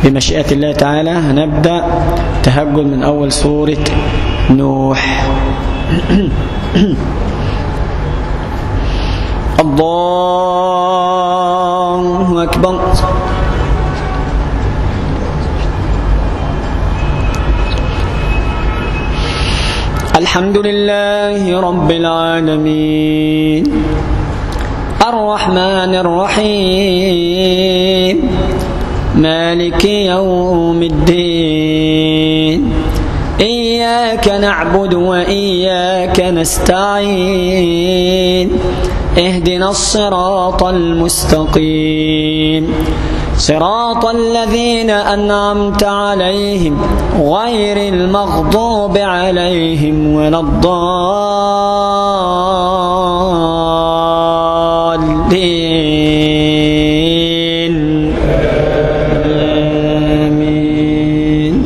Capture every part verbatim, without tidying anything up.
بمشيئة الله تعالى هنبدأ تهجد من أول سورة نوح. الله أكبر. الحمد لله رب العالمين الرحمن الرحيم مالك يوم الدين إياك نعبد وإياك نستعين اهدنا الصراط المستقيم صراط الذين أنعمت عليهم غير المغضوب عليهم ولا الضالين آمين.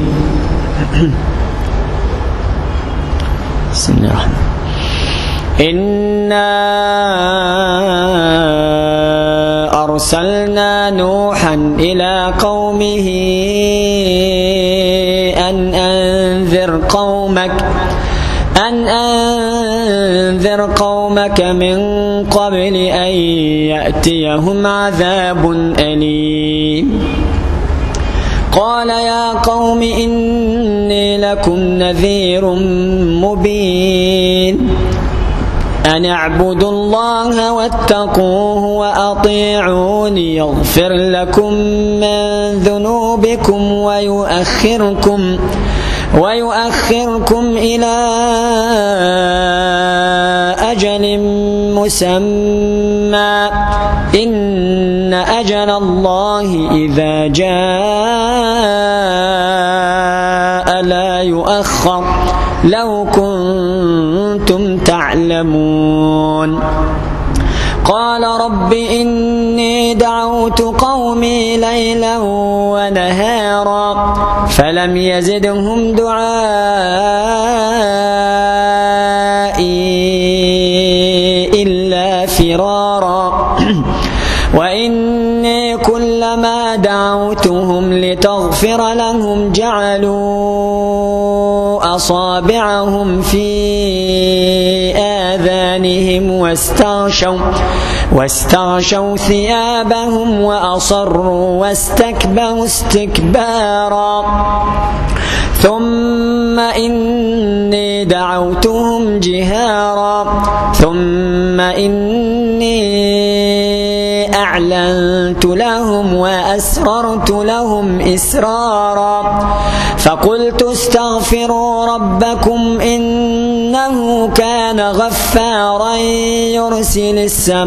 بسم الله الرحمن الرحيم. إنا أرسلنا نوحا إلى قومه أن أنذر قومك أن أنذر قومك من قبل أن يأتيهم عذاب أليم. قال يا قوم إني لكم نذير مبين أن اعبدوا الله واتقوه وأطيعوني يغفر لكم من ذنوبكم ويؤخركم ويؤخركم إلى أجل مسمى إن أجل الله إذا جاء لا يؤخر لو كنتم تعلمون. قال رب إني دعوت قومي ليلا ونهارا فلم يزدهم دعائي إلا فرارا وإني كلما دعوتهم لتغفر لهم جعلوا أصابعهم في آذانهم واستغشوا واستغشوا ثيابهم وأصروا واستكبروا استكبارا ثم إني دعوتهم جهارا ثم إني أعلنت لهم وأسررت لهم إسرارا فقلت استغفروا ربكم إنه كان غفارا يرسل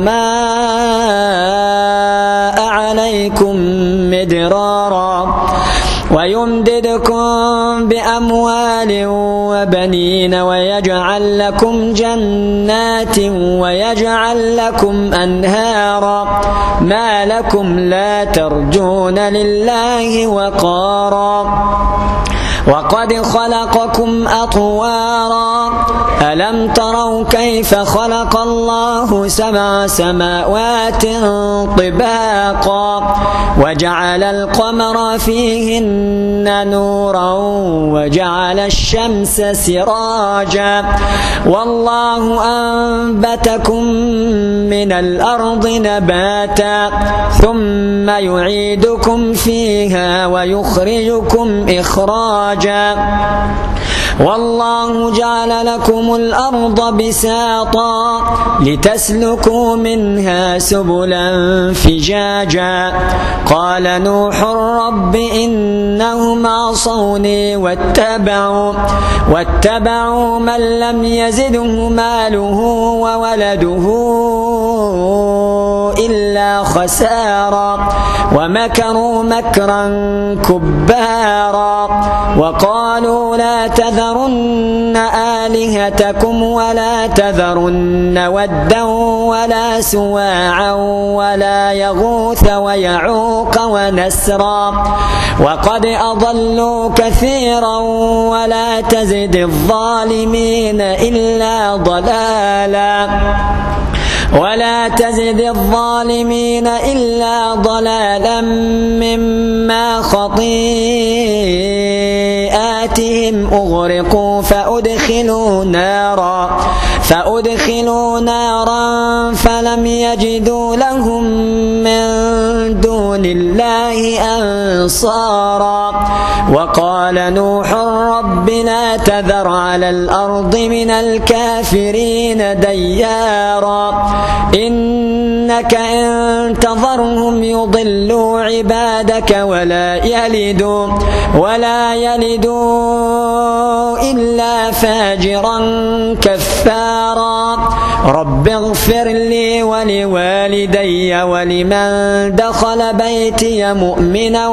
السماء عليكم مدرارا ويمددكم بأموال وبنين ويجعل لكم جنات ويجعل لكم أنهارا ما لكم لا ترجون لله وقارا وقد خلقكم أطوارا ألم تروا كيف خلق الله سبع سماوات طباقا وجعل القمر فيهن نورا وجعل الشمس سراجا والله أنبتكم من الأرض نباتا ثم يعيدكم فيها ويخرجكم إخراجا والله جعل لكم الأرض بساطا لتسلكوا منها سبلا فجاجا قال نوح رب إنهم عصوني واتبعوا واتبعوا من لم يزده ماله وولده إلا خسارا ومكروا مكرا كبارا وقالوا لا تذرن آلهتكم ولا تذرن ودا ولا سواعا ولا يغوث ويعوق ونسرا وقد أضلوا كثيرا ولا تزد الظالمين إلا ضلالا ولا تزد الظالمين إلا ضلالا مما خطيئاتهم أغرقوا فأدخلوا نارا فأدخلوا نارا فلم يجدوا لهم من دون الله أنصارا. وقال نوح رب لا تذر على الأرض من الكافرين ديارا إنك إن تذرهم يضلوا عبادك ولا يلدوا ولا يلدوا إلا فاجرا كفارا. رب اغفر لي ولوالدي ولمن دخل بيتي مؤمنا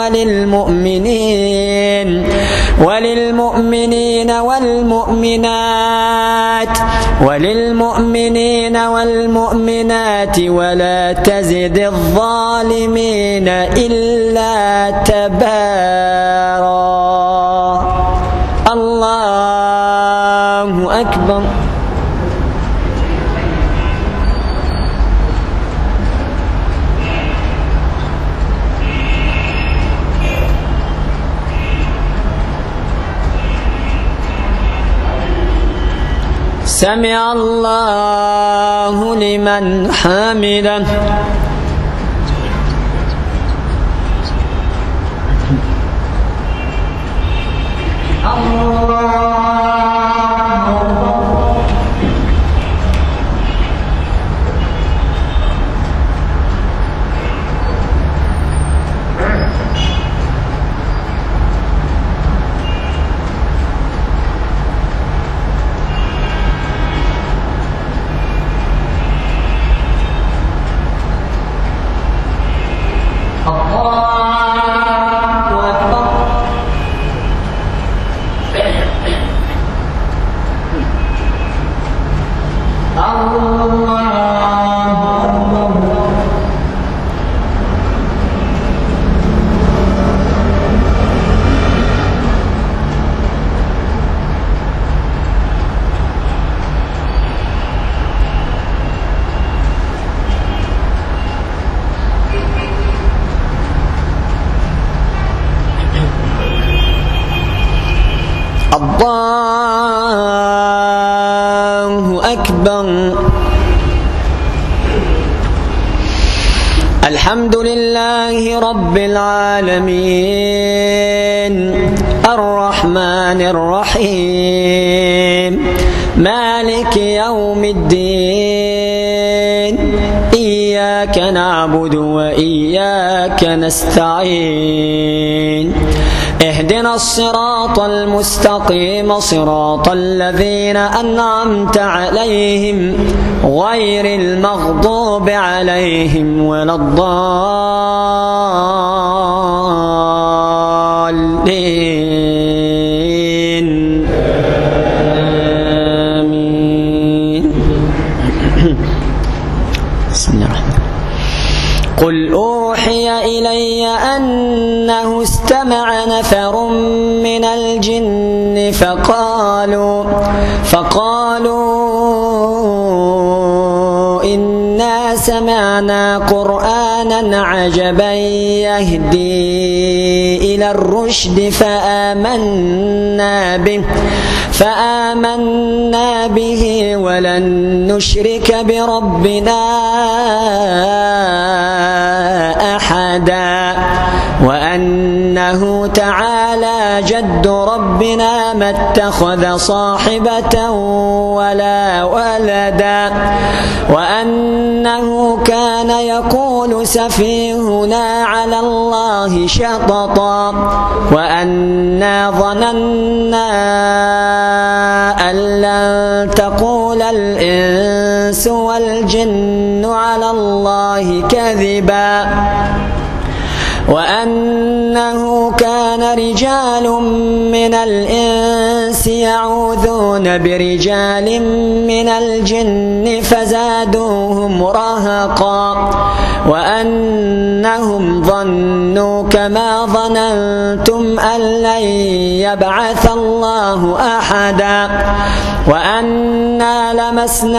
وللمؤمنين وللمؤمنين والمؤمنات وللمؤمنين والمؤمنات ولا تزد الظالمين إلا تبارا. الله أكبر. سمع الله لمن حمده. الله أكبر. الحمد لله رب العالمين الرحمن الرحيم مالك يوم الدين إياك نعبد وإياك نستعين اهدنا الصراط المستقيم صراط الذين أنعمت عليهم غير المغضوب عليهم ولا الضالين آمين. بسم الله الرحمن الرحيم. قل أوحي إلي أنه استمع نفر من الجن فقالوا فقالوا إنا سمعنا قرآنا عجبا يهدي إلى الرشد فآمنا به فآمنا به ولن نشرك بربنا أحدا وأنه تعالى جد ربنا ما اتخذ صاحبة ولا ولدا وأنه كان يقول سفيهنا على الله شططا وأنا ظننا أن لن تقول الإنس والجن على الله كذبا وأنه كان رجال من الإنس يعوذون برجال من الجن فزادوهم رهقا وأنهم ظنوا كما ظننتم أن لن يبعث الله أحدا وأنا لمسنا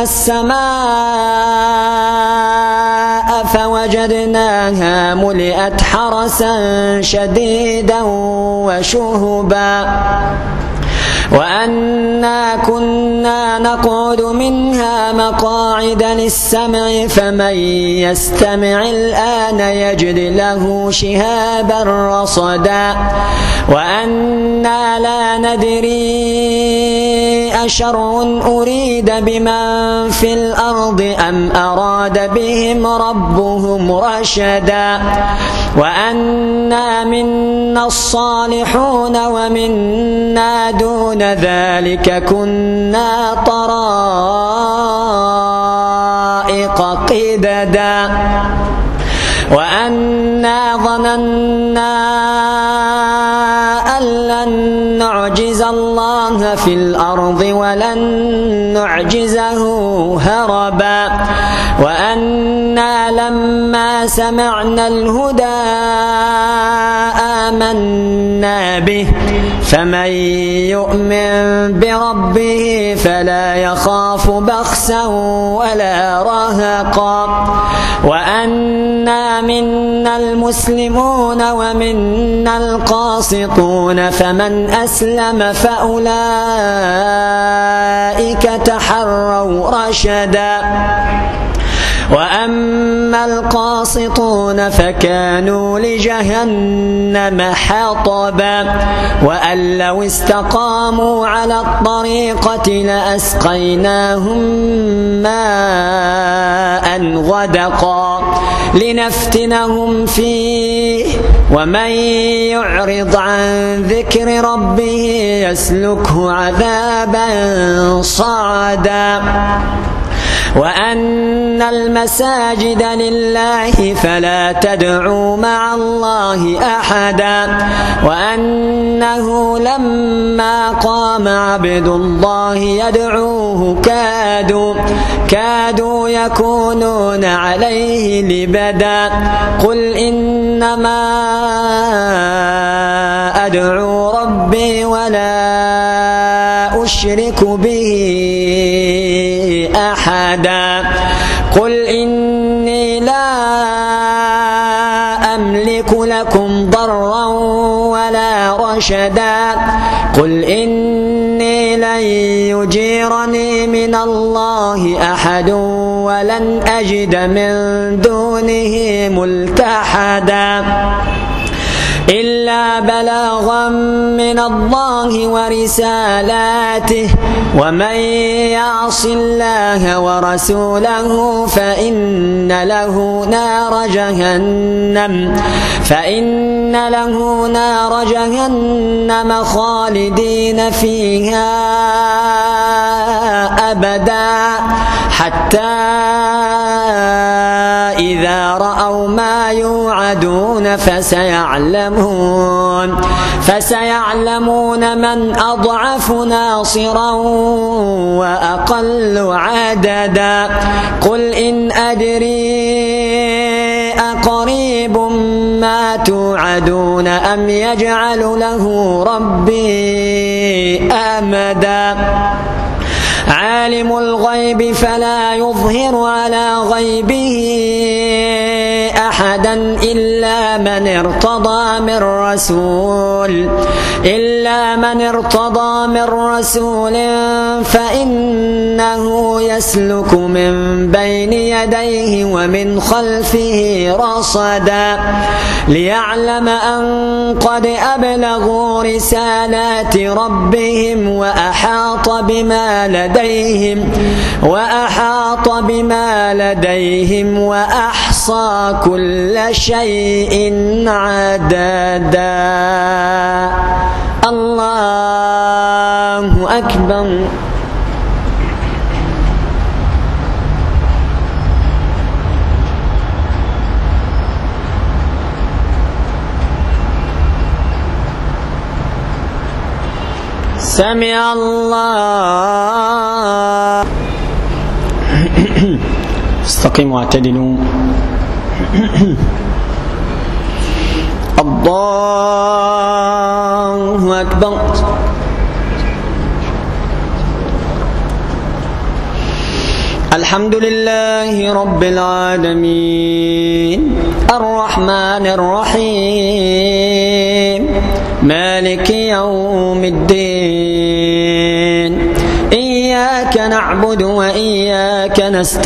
السماء فوجدناها ملئت حرسا شديدا وشهبا وأنا كنا نقعد منها مقاعد للسمع فمن يستمع الآن يجد له شهابا رصدا وأنا لا ندري أشر أريد بمن في الأرض أم أراد بهم ربهم رشدا وأنا منا الصالحون ومنا دون ذلك كنا طرائق قددا وأنا ظننا أن لن نعجز الله في الأرض ولن نعجزه هربا وأنا لما سمعنا الهدى آمنا به فمن يؤمن بربه فلا يخاف بخسا ولا رهقا وأنا منا المسلمون ومنا القاسطون فمن أسلم فأولئك تحروا رشدا وأما القاسطون فكانوا لجهنم حطبا وأن لو استقاموا على الطريقة لأسقيناهم ماء غدقا لنفتنهم فيه ومن يعرض عن ذكر ربه يسلكه عذابا صعدا وأن المساجد لله فلا تدعوا مع الله أحدا وأنه لما قام عبد الله يدعوه كادوا كادوا يكونون عليه لبدا قل إنما أدعو ربي ولا أشرك به أحدا قل إني لا أملك لكم ضرا ولا رشدا قل إني لن يجيرني من الله أحد ولن أجد من دونه ملتحدا إلا بلاغا من الله ورسالاته ومن يعص الله ورسوله فإن له نار جهنم فإن له نار جهنم خالدين فيها أبدا حتى إذا رأوا ما يوعدون فسيعلمون فسيعلمون من أضعف ناصرا وأقل عددا قل إن أدري أقريب ما توعدون أم يجعل له ربي أمدا عالم الغيب فلا يظهر على غيبه أحدا إلا من ارتضى من رسول إلا من ارتضى من رسول فإنه يسلك من بين يديه ومن خلفه رصدا ليعلم أن قد أبلغوا رسالات ربهم وأحاط بما لديهم وأحاط بما لديهم وأحصى كل شيء عددا. الله أكبر. سمع الله. استقيموا واعتدلوا. الله أكبر. الحمد لله رب العالمين الرحمن الرحيم مالك يوم الدين إياك نعبد وإياك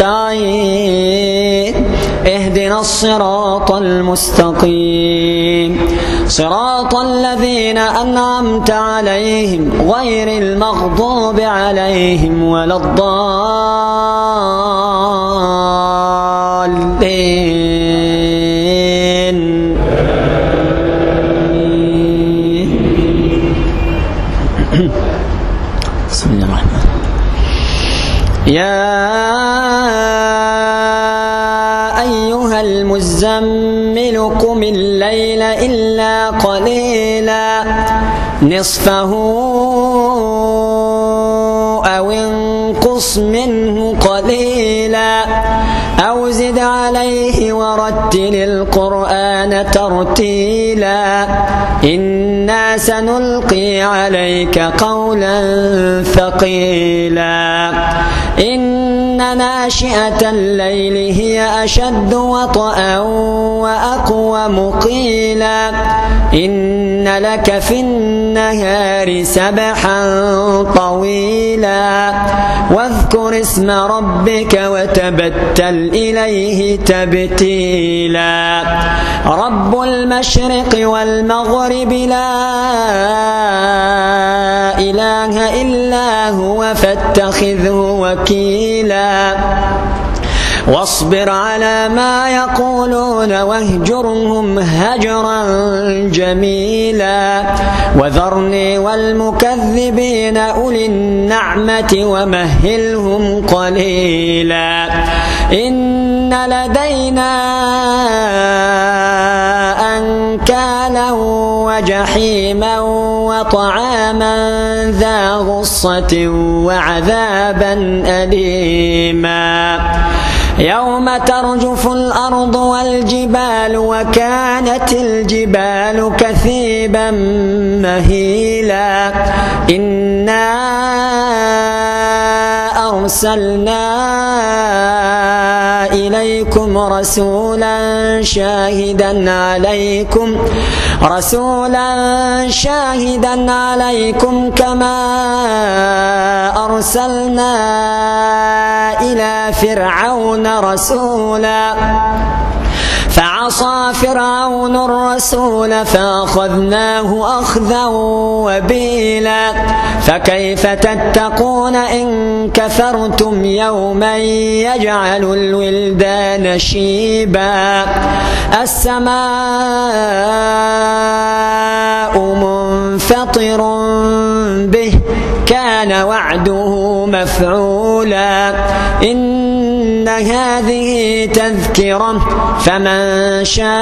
نستعين اهدنا الصراط المستقيم صراط الذين أنعمت عليهم غير المغضوب عليهم ولا الضالين. بسم الله الرحمن الرحيم. يا أيها المزمل قم الليل إلا قليلا نصفه أو انقص منه قليلا أو زد عليه ورتل القرآن ترتيلا إنا سنلقي عليك قولا ثقيلا إن ناشئة الليل هي أشد وطئا وأقوم قيلا إن لك في النهار سبحا طويلا واذكر اسم ربك وتبتل إليه تبتيلا رب المشرق والمغرب لا إله إلا هو فاتخذه وكيلا واصبر على ما يقولون واهجرهم هجرا جميلا وذرني والمكذبين أولي النعمة ومهلهم قليلا إن لدينا أنكالا وجحيما وطعاما ذا غصة وعذابا أليما يوم ترجف الأرض والجبال وكانت الجبال كثيبا مهيلا إنا أرسلنا إليكم رسولا شاهدا عليكم رسولا شاهدا عليكم كما أرسلنا إلى فرعون رسولا فعصى فرعون الرسول فأخذناه أخذا وبيلا فكيف تتقون إن كفرتم يوما يجعل الولدان شيبا السماء منفطر به كان وعده مفعولا إن هذه تذكرة فمن شاء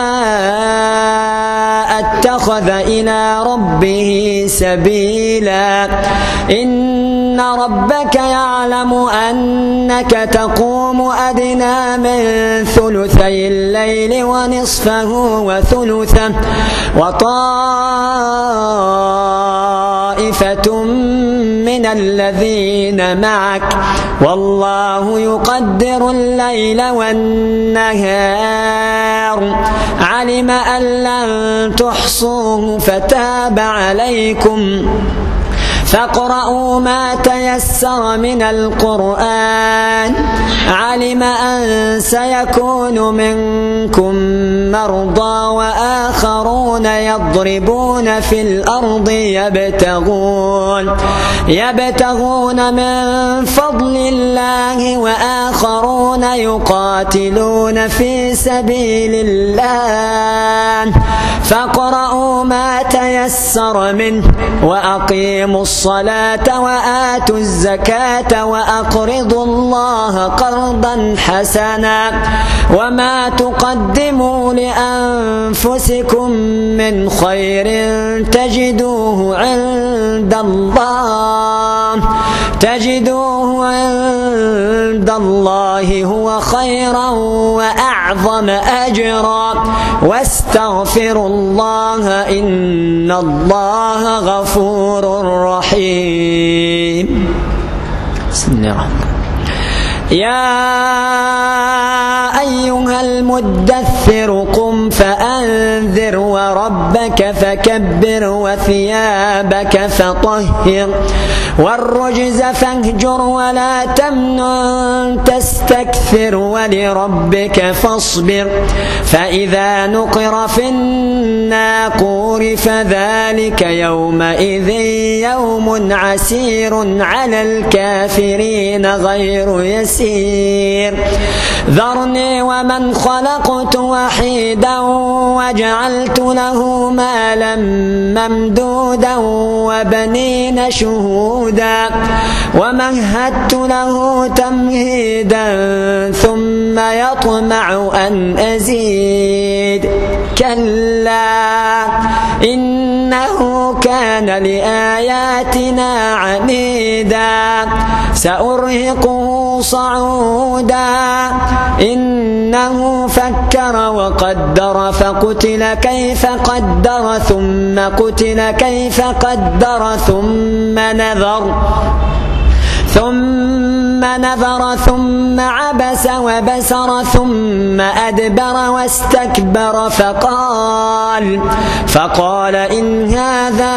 اتخذ إلى ربه سبيلا إن ربك يعلم أنك تقوم أدنى من ثلثي الليل ونصفه وثلثه وطائفة من الذين معك والله يقدر الليل والنهار علم أن لن تحصوه فتاب عليكم فاقرؤوا ما تيسر من القرآن علم أن سيكون منكم مرضى وآخرون يضربون في الأرض يبتغون يبتغون من فضل الله وآخرون يقاتلون في سبيل الله فاقرؤوا ما تيسر منه وأقيموا الصلاة وآتوا الزكاة وأقرضوا الله قرضا حسنا وما تقدموا لأنفسكم من خير تجدوه عند الله تجدوه عند الله هو خيرا وأعظم أجرا واستغفروا الله إن الله غفور رحيم. بسم الله الرحمن الرحيم. يا أيها المدثر قم فأنذر وربك فكبر وثيابك فطهر والرجز فاهجر ولا تمنن تستكثر ولربك فاصبر فإذا نقر في الناقور فذلك يومئذ يوم عسير على الكافرين غير يسير ذرني ومن خلقت وحيدا وجعلت له مالا ممدودا وبنين شهودا ومهدت له تمهيدا ثم يطمع أن أزيد كلا إنه كان لآياتنا عنيدا سأرهقه صعودا إنه فكر وقدر فقتل كيف قدر ثم قتل كيف قدر ثم نذر ثم نذر ثم عبس وبسر ثم أدبر واستكبر فقال فقال إن هذا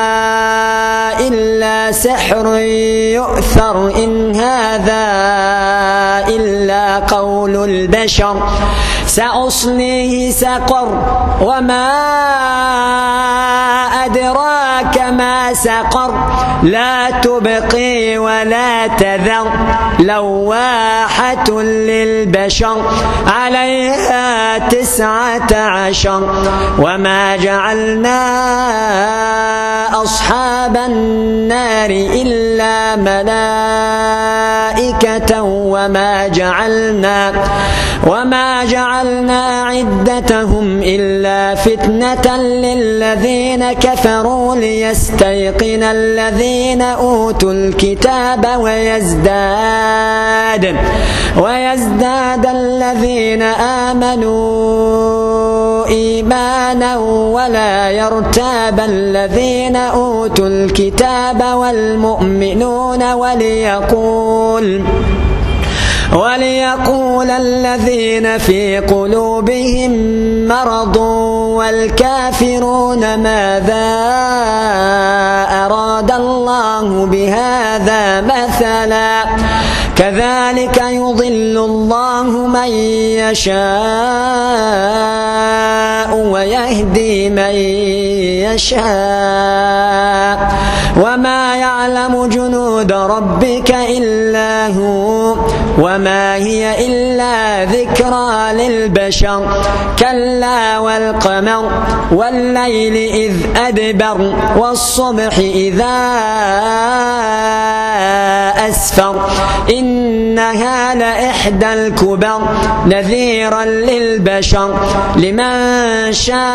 إلا سحر يؤثر إن هذا إلا قول البشر سأصليه سقر وما أدراك ما سقر لا تبقي ولا تذر لواحة للبشر عليها تسعة عشر وما جعلنا أصحاب النار إلا ملائكة وما جعلنا وما جعلنا عدتهم إلا فتنة للذين كفروا ليستيقن الذين أوتوا الكتاب ويزداد ويزداد الذين آمنوا إيمانا ولا يرتاب الذين أوتوا الكتاب والمؤمنون وليقول وليقول الذين في قلوبهم مرض والكافرون ماذا أراد الله بهذا مثلا كذلك يضل الله من يشاء ويهدي من يشاء وما يعلم جنود ربك إلا هو وما هي إلا ذكرى للبشر كلا والقمر والليل إذ أدبر والصبح إذا أسفر إنها لإحدى الكبر نذيرا للبشر لمن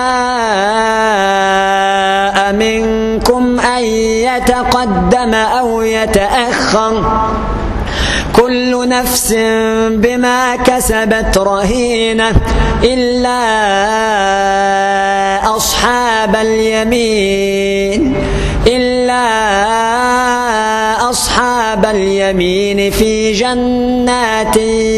شاء منكم أن يتقدم أو يتأخر كل نفس بما كسبت رهينة إلا أصحاب اليمين إلا أصحاب اليمين في جنات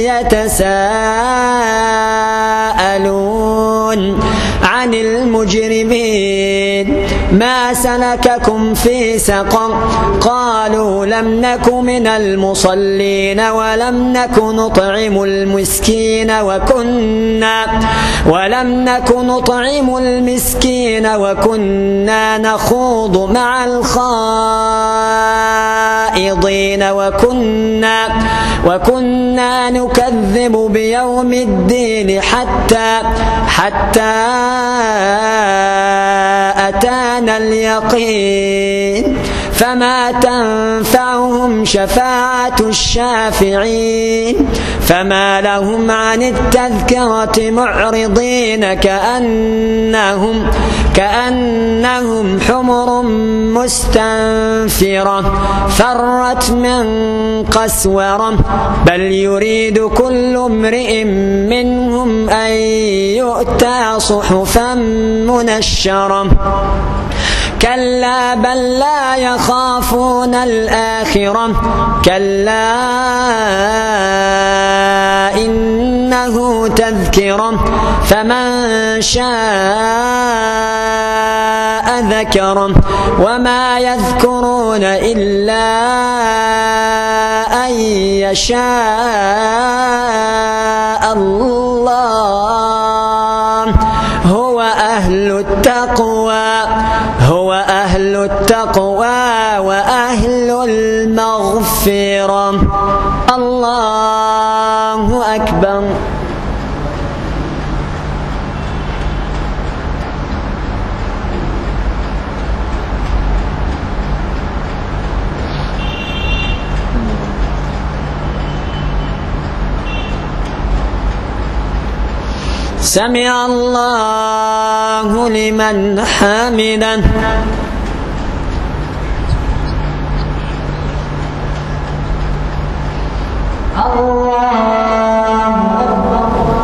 يتساءلون عن المجرمين ما سلككم في سقر قالوا لم نك من المصلين ولم نك نطعم المسكين وكنا ولم نك نطعم المسكين وكنا نخوض مع الخائضين وكنا وكنا نكذب بيوم الدين حتى حتى أتانا اليقين فما تنفعهم شفاعة الشافعين فما لهم عن التذكرة معرضين كأنهم كأنهم حمر مستنفرة فرت من قسورة بل يريد كل امرئ منهم أن يؤتى صحفا منشرة كلا بل لا يخافون الآخرة كلا إنه تذكرة فمن شاء ذكره وما يذكرون إلا أن يشاء الله هو أهل التقوى هو أهل التقوى وأهل المغفرة. الله أكبر. سمع الله لمن حمده. الله أكبر.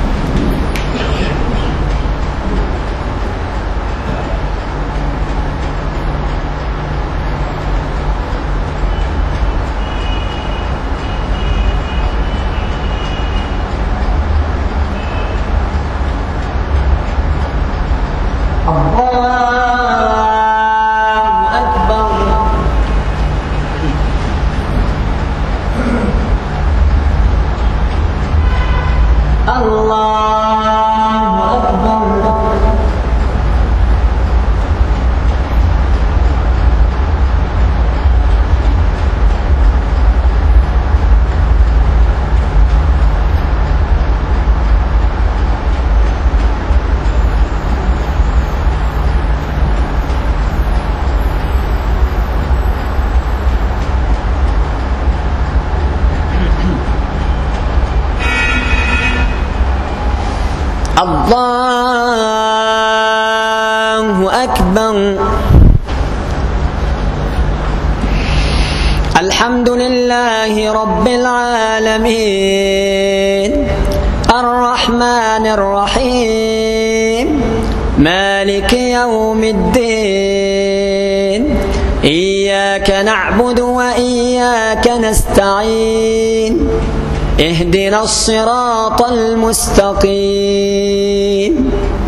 الله أكبر. الحمد لله رب العالمين الرحمن الرحيم مالك يوم الدين إياك نعبد وإياك نستعين اهدنا الصراط المستقيم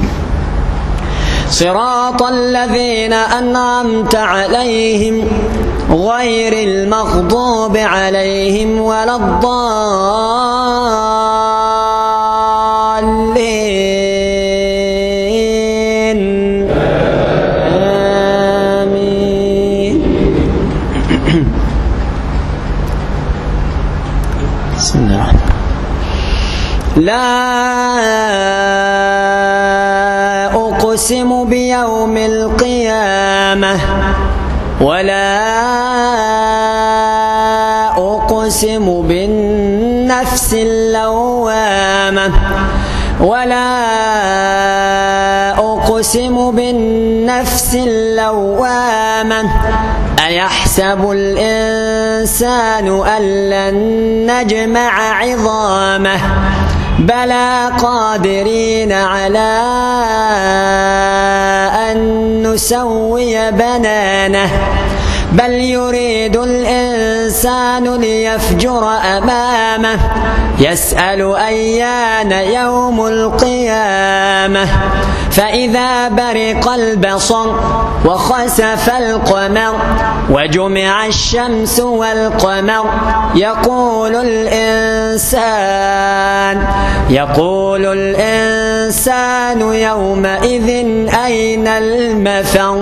صراط الذين أنعمت عليهم غير المغضوب عليهم ولا الضالين آمين. بسم الله. لا أقسم بيوم القيامة ولا أقسم بالنفس اللوامة ولا أقسم بالنفس اللوامة أيحسب الإنسان أن لن نجمع عظامه بلى قادرين على أن نسوي بنانه بل يريد الإنسان ليفجر أمامه يسأل أيان يوم القيامة فإذا برق البصر وخسف القمر وجمع الشمس والقمر يقول الإنسان يقول الإنسان يومئذ أين المفر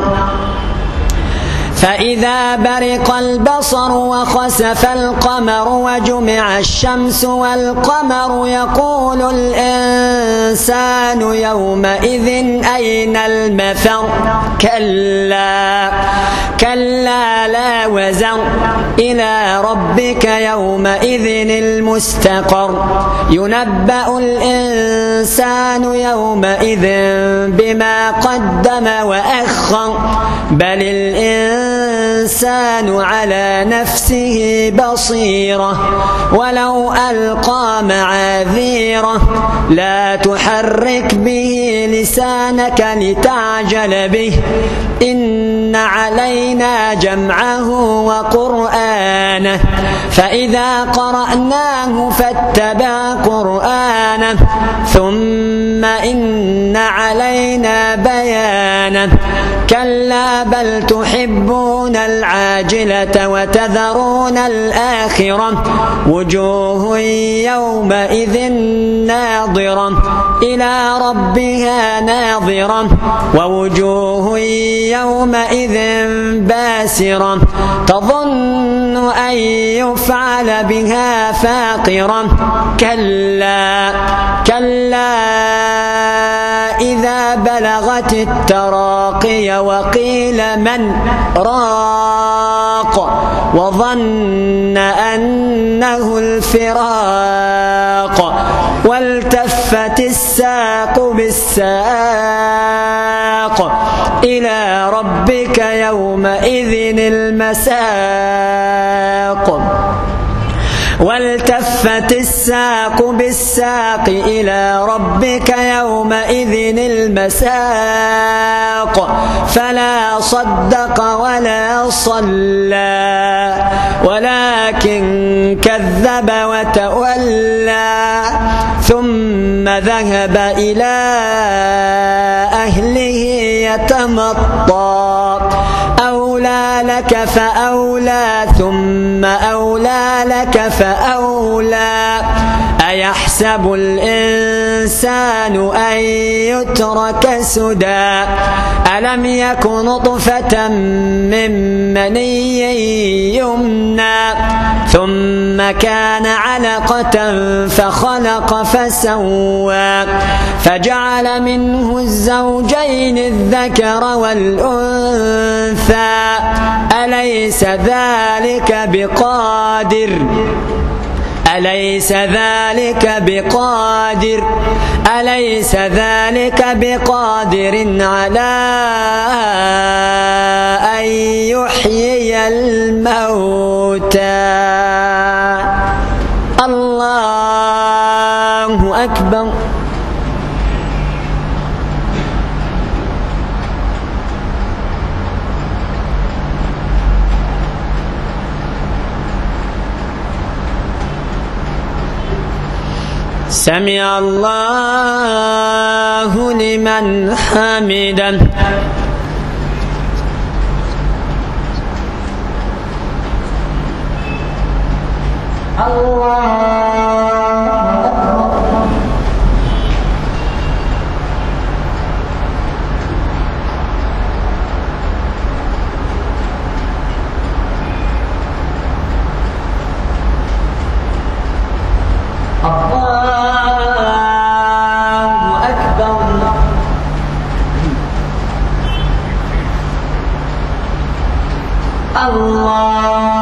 فإذا برق البصر وخسف القمر وجمع الشمس والقمر يقول الإنسان يومئذ أين المفر كلا كلا لا وزر إلى ربك يومئذ المستقر ينبأ الإنسان يومئذ بما قدم وأخر بل الإنسان الإنسان على نفسه بصيرة ولو ألقى معاذيره لا تحرك به لسانك لتعجل به إن علينا جمعه وقرآنه فإذا قرأناه فاتبع قرآنه ثم إن علينا بيانه كلا بل تحبون العاجلة وتذرون الآخرة وجوه يومئذ ناظرة إلى ربها ناظرة ووجوه يومئذ باسرة تظن أن يفعل بها فاقرة كلا كلا إذا بلغت التراقي وقيل من راق وظن أنه الفراق والتفت الساق بالساق إلى ربك يومئذ المساق والتفت الساق بالساق إلى ربك يومئذ المساق فلا صدق ولا صلى ولكن كذب وتولى ثم ذهب إلى أهله يتمطى أولى لك فأولى ثم أولى لك فأولى أيحسب الإنسان أن يترك سدى ألم يك نطفة من مني يمنى ثم كان علقة فخلق فسوى فجعل منه الزوجين الذكر والأنثى أليس ذلك بقادر أليس ذلك بقادر أليس ذلك بقادر على أن يحيي الموتى الله أكبر. سمع الله لمن حمده. الله